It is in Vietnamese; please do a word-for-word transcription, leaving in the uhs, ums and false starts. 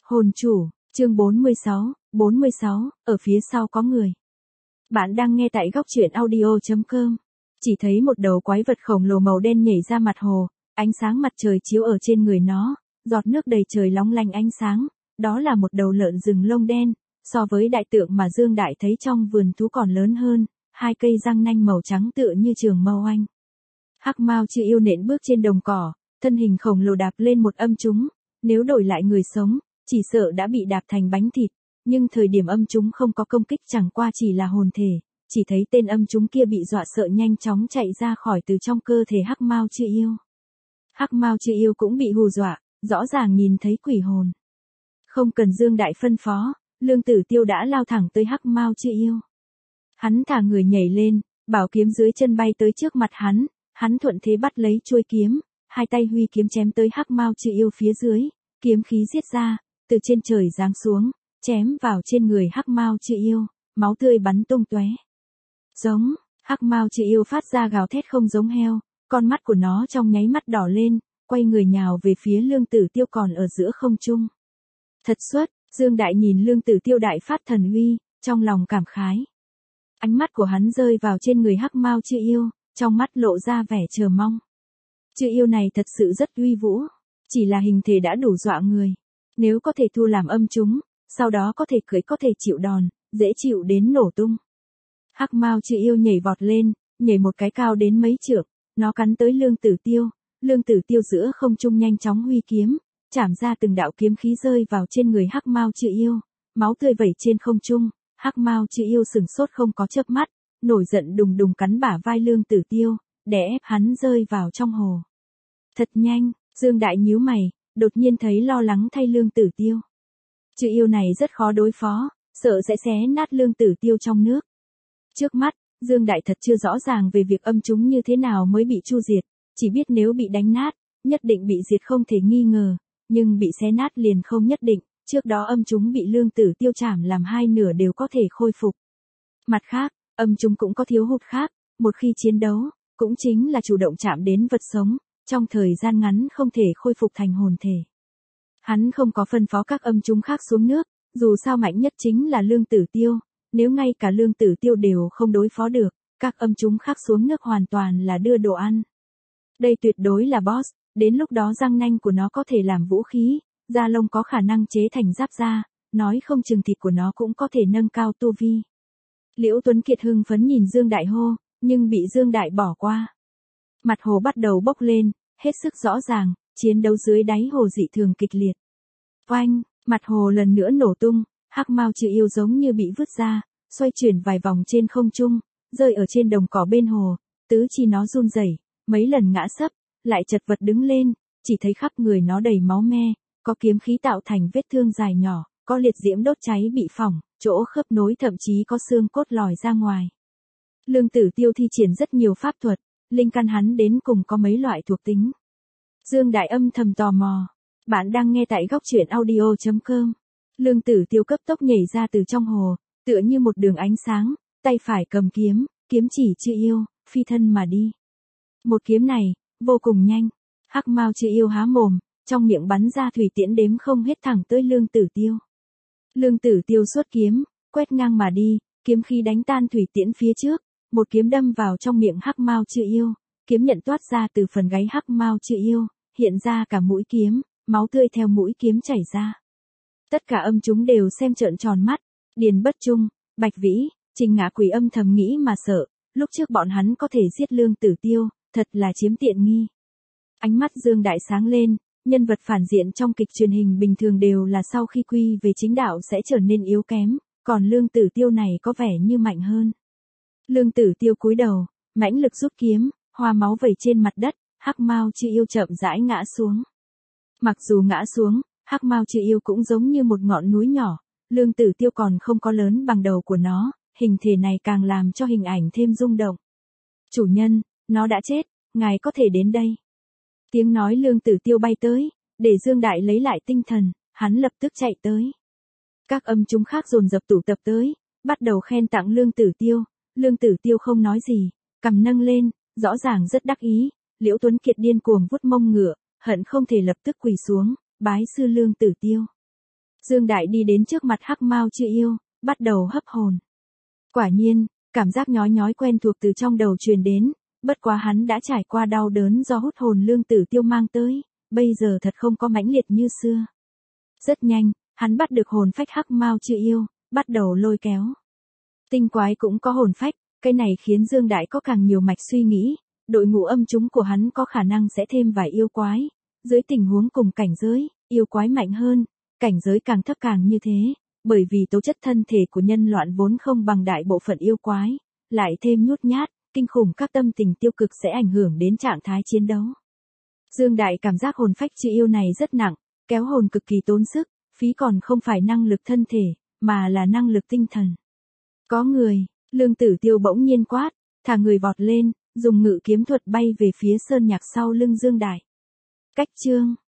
Hồn chủ, chương bốn mươi sáu, bốn mươi sáu, ở phía sau có người. Bạn đang nghe tại góc truyện audio chấm com. Chỉ thấy một đầu quái vật khổng lồ màu đen nhảy ra mặt hồ, ánh sáng mặt trời chiếu ở trên người nó, giọt nước đầy trời long lanh ánh sáng, đó là một đầu lợn rừng lông đen, so với đại tượng mà Dương Đại thấy trong vườn thú còn lớn hơn, hai cây răng nanh màu trắng tựa như trường mâu anh. Hắc Mao Chư Yêu nện bước trên đồng cỏ, thân hình khổng lồ đạp lên một âm chúng, nếu đổi lại người sống, chỉ sợ đã bị đạp thành bánh thịt, nhưng thời điểm âm chúng không có công kích chẳng qua chỉ là hồn thể, chỉ thấy tên âm chúng kia bị dọa sợ nhanh chóng chạy ra khỏi từ trong cơ thể Hắc Mao Chư Yêu. Hắc Mao Chư Yêu cũng bị hù dọa, rõ ràng nhìn thấy quỷ hồn. Không cần Dương Đại phân phó, Lương Tử Tiêu đã lao thẳng tới Hắc Mao Chư Yêu. Hắn thả người nhảy lên, bảo kiếm dưới chân bay tới trước mặt hắn, hắn thuận thế bắt lấy chuôi kiếm, hai tay huy kiếm chém tới Hắc Mao Chư Yêu phía dưới, kiếm khí giết ra, từ trên trời giáng xuống, chém vào trên người Hắc Mao Chư Yêu, máu tươi bắn tung tóe. Giống, Hắc Mao Chư Yêu phát ra gào thét không giống heo, con mắt của nó trong nháy mắt đỏ lên, quay người nhào về phía Lương Tử Tiêu còn ở giữa không trung. Thật xuất, Dương Đại nhìn Lương Tử Tiêu đại phát thần uy, trong lòng cảm khái. Ánh mắt của hắn rơi vào trên người Hắc Mao Chư Yêu, trong mắt lộ ra vẻ chờ mong. Chư yêu này thật sự rất uy vũ, chỉ là hình thể đã đủ dọa người. Nếu có thể thu làm âm chúng, sau đó có thể cưỡi có thể chịu đòn, dễ chịu đến nổ tung. Hắc Mao Chư Yêu nhảy vọt lên, nhảy một cái cao đến mấy trượng, nó cắn tới Lương Tử Tiêu, Lương Tử Tiêu giữa không trung nhanh chóng huy kiếm, chảm ra từng đạo kiếm khí rơi vào trên người Hắc Mao Chư Yêu, máu tươi vẩy trên không trung, Hắc Mao Chư Yêu sừng sốt không có chớp mắt, nổi giận đùng đùng cắn bả vai Lương Tử Tiêu, để ép hắn rơi vào trong hồ. Thật nhanh, Dương Đại nhíu mày, đột nhiên thấy lo lắng thay Lương Tử Tiêu. Chư yêu này rất khó đối phó, sợ sẽ xé nát Lương Tử Tiêu trong nước. Trước mắt, Dương Đại thật chưa rõ ràng về việc âm chúng như thế nào mới bị chu diệt, chỉ biết nếu bị đánh nát, nhất định bị diệt không thể nghi ngờ, nhưng bị xé nát liền không nhất định, trước đó âm chúng bị Lương Tử Tiêu chảm làm hai nửa đều có thể khôi phục. Mặt khác, âm chúng cũng có thiếu hụt khác, một khi chiến đấu, cũng chính là chủ động chạm đến vật sống, trong thời gian ngắn không thể khôi phục thành hồn thể. Hắn không có phân phó các âm chúng khác xuống nước, dù sao mạnh nhất chính là Lương Tử Tiêu, nếu ngay cả Lương Tử Tiêu đều không đối phó được, các âm chúng khác xuống nước hoàn toàn là đưa đồ ăn. Đây tuyệt đối là boss, đến lúc đó răng nanh của nó có thể làm vũ khí, da lông có khả năng chế thành giáp da, nói không chừng thịt của nó cũng có thể nâng cao tu vi. Liễu Tuấn Kiệt hưng phấn nhìn Dương Đại hô, nhưng bị Dương Đại bỏ qua. Mặt hồ bắt đầu bốc lên, hết sức rõ ràng, chiến đấu dưới đáy hồ dị thường kịch liệt. Oanh, mặt hồ lần nữa nổ tung, Hắc Mao Chư Yêu giống như bị vứt ra, xoay chuyển vài vòng trên không trung, rơi ở trên đồng cỏ bên hồ, tứ chi nó run rẩy, mấy lần ngã sấp, lại chật vật đứng lên, chỉ thấy khắp người nó đầy máu me, có kiếm khí tạo thành vết thương dài nhỏ, có liệt diễm đốt cháy bị phỏng, chỗ khớp nối thậm chí có xương cốt lòi ra ngoài. Lương Tử Tiêu thi triển rất nhiều pháp thuật, linh căn hắn đến cùng có mấy loại thuộc tính. Dương Đại âm thầm tò mò. Bạn đang nghe tại góc truyện audio chấm com. Lương Tử Tiêu cấp tốc nhảy ra từ trong hồ, tựa như một đường ánh sáng, tay phải cầm kiếm, kiếm chỉ Chư Yêu, phi thân mà đi. Một kiếm này, vô cùng nhanh. Hắc Mao Chư Yêu há mồm, trong miệng bắn ra thủy tiễn đếm không hết thẳng tới Lương Tử Tiêu. Lương Tử Tiêu xuất kiếm, quét ngang mà đi, kiếm khí đánh tan thủy tiễn phía trước, một kiếm đâm vào trong miệng Hắc Mao Chư Yêu, kiếm nhận toát ra từ phần gáy Hắc Mao Chư Yêu, hiện ra cả mũi kiếm, máu tươi theo mũi kiếm chảy ra. Tất cả âm chúng đều xem trợn tròn mắt, Điền Bất Trung, Bạch Vĩ, Trình Ngã Quỷ âm thầm nghĩ mà sợ, lúc trước bọn hắn có thể giết Lương Tử Tiêu, thật là chiếm tiện nghi. Ánh mắt Dương Đại sáng lên, nhân vật phản diện trong kịch truyền hình bình thường đều là sau khi quy về chính đạo sẽ trở nên yếu kém, còn Lương Tử Tiêu này có vẻ như mạnh hơn. Lương Tử Tiêu cúi đầu, mãnh lực rút kiếm, hoa máu vẩy trên mặt đất, Hắc Mao Chư Yêu chậm rãi ngã xuống. Mặc dù ngã xuống, Hắc Mao Chư Yêu cũng giống như một ngọn núi nhỏ, Lương Tử Tiêu còn không có lớn bằng đầu của nó, hình thể này càng làm cho hình ảnh thêm rung động. Chủ nhân, nó đã chết, ngài có thể đến đây. Tiếng nói Lương Tử Tiêu bay tới, để Dương Đại lấy lại tinh thần, hắn lập tức chạy tới. Các âm chúng khác dồn dập tụ tập tới, bắt đầu khen tặng Lương Tử Tiêu, Lương Tử Tiêu không nói gì, cằm nâng lên, rõ ràng rất đắc ý, Liễu Tuấn Kiệt điên cuồng vuốt mông ngựa, hận không thể lập tức quỳ xuống, bái sư Lương Tử Tiêu. Dương Đại đi đến trước mặt Hắc Mao Chư Yêu, bắt đầu hấp hồn. Quả nhiên, cảm giác nhói nhói quen thuộc từ trong đầu truyền đến, bất quá hắn đã trải qua đau đớn do hút hồn Lương Tử Tiêu mang tới, bây giờ thật không có mãnh liệt như xưa. Rất nhanh, hắn bắt được hồn phách Hắc Mao Chư Yêu, bắt đầu lôi kéo. Tinh quái cũng có hồn phách, cái này khiến Dương Đại có càng nhiều mạch suy nghĩ, đội ngũ âm chúng của hắn có khả năng sẽ thêm vài yêu quái, dưới tình huống cùng cảnh giới, yêu quái mạnh hơn, cảnh giới càng thấp càng như thế, bởi vì tố chất thân thể của nhân loại vốn không bằng đại bộ phận yêu quái, lại thêm nhút nhát, kinh khủng các tâm tình tiêu cực sẽ ảnh hưởng đến trạng thái chiến đấu. Dương Đại cảm giác hồn phách Chư Yêu này rất nặng, kéo hồn cực kỳ tốn sức, phí còn không phải năng lực thân thể, mà là năng lực tinh thần. Có người, Lương Tử Tiêu bỗng nhiên quát, thả người vọt lên, dùng ngự kiếm thuật bay về phía sơn nhạc sau lưng Dương Đại. Cách chương